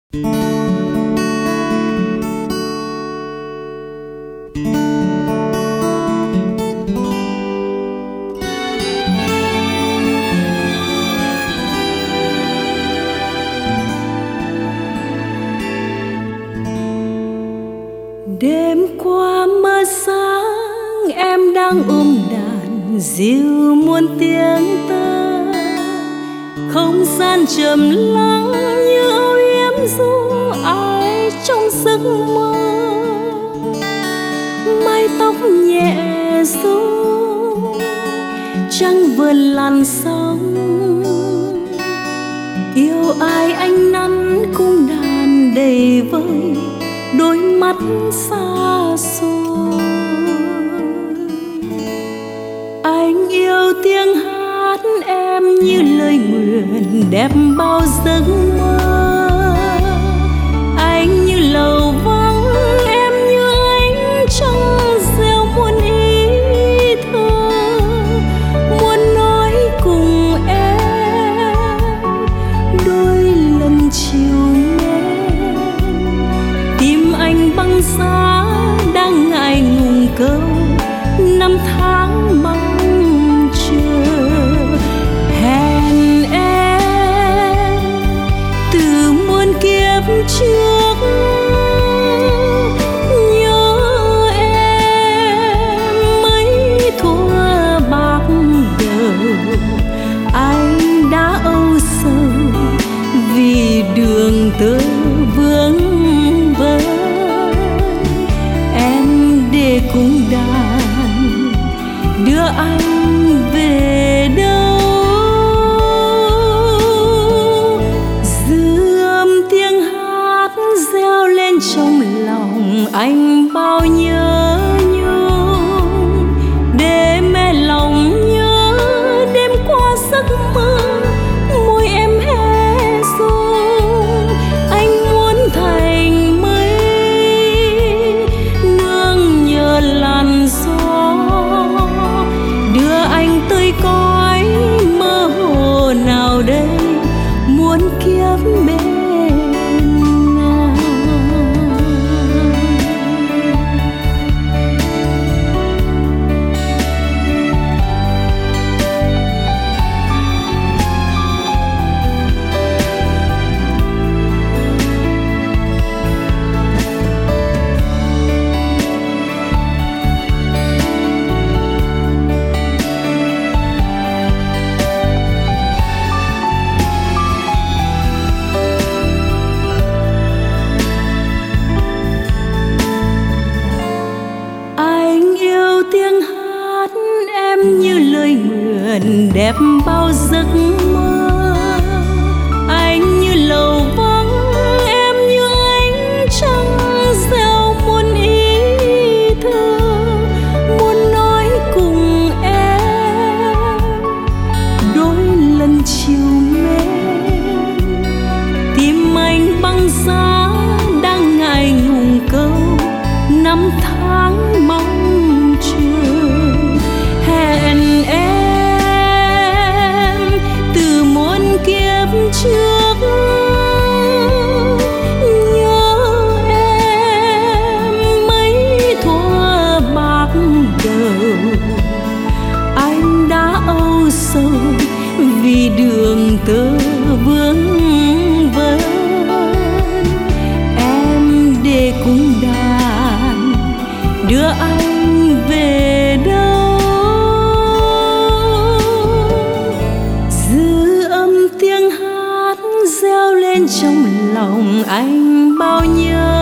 Đêm qua mơ sáng em đang ôm đàn dịu muôn tiếng tơ, không gian trầm lắng như âu yếm ru ai trong giấc mơ. Mái tóc nhẹ rung trăng vườn làn sóng, yêu ai anh nắn cung đàn đầy vơi đôi mắt xa xôi. Anh yêu tiếng hát em như lời nguyện đẹp bao giấc mơ. Anh như lầu vắng, em như ánh trăng gieo muôn ý thơ, muốn nói cùng em đôi lần chiều anh băng giá đang ngại ngùng câu năm tháng mong chờ. Hẹn em từ muôn kiếp trước, nhớ em mấy thuở bạc đầu. Anh đã âu sầu vì đường tơ vương vấn, cùng đàn đưa anh về đâu. Dư âm tiếng hát reo lên trong lòng anh bao nhớ nhung, để mẹ lòng nhớ đêm qua giấc mơ môi em hé rung. Anh muốn thành mây làn gió đưa anh tới cõi mơ hồ nào đây muôn kiếp bên nhau. Như lời nguyện đẹp bao giấc mơ. Anh như lầu vắng, em như ánh trăng gieo muôn ý thơ, muốn nói cùng em đôi lần chiều mến. Tim anh băng giá đang ngại ngùng câu năm tháng mong chờ. Hẹn em từ muôn kiếp trước, nhớ em mấy thuở bạc đầu. Anh đã âu sầu vì đường tơ vương vấn, em để cùng đàn đưa anh về đâu. Reo lên trong lòng anh bao nhớ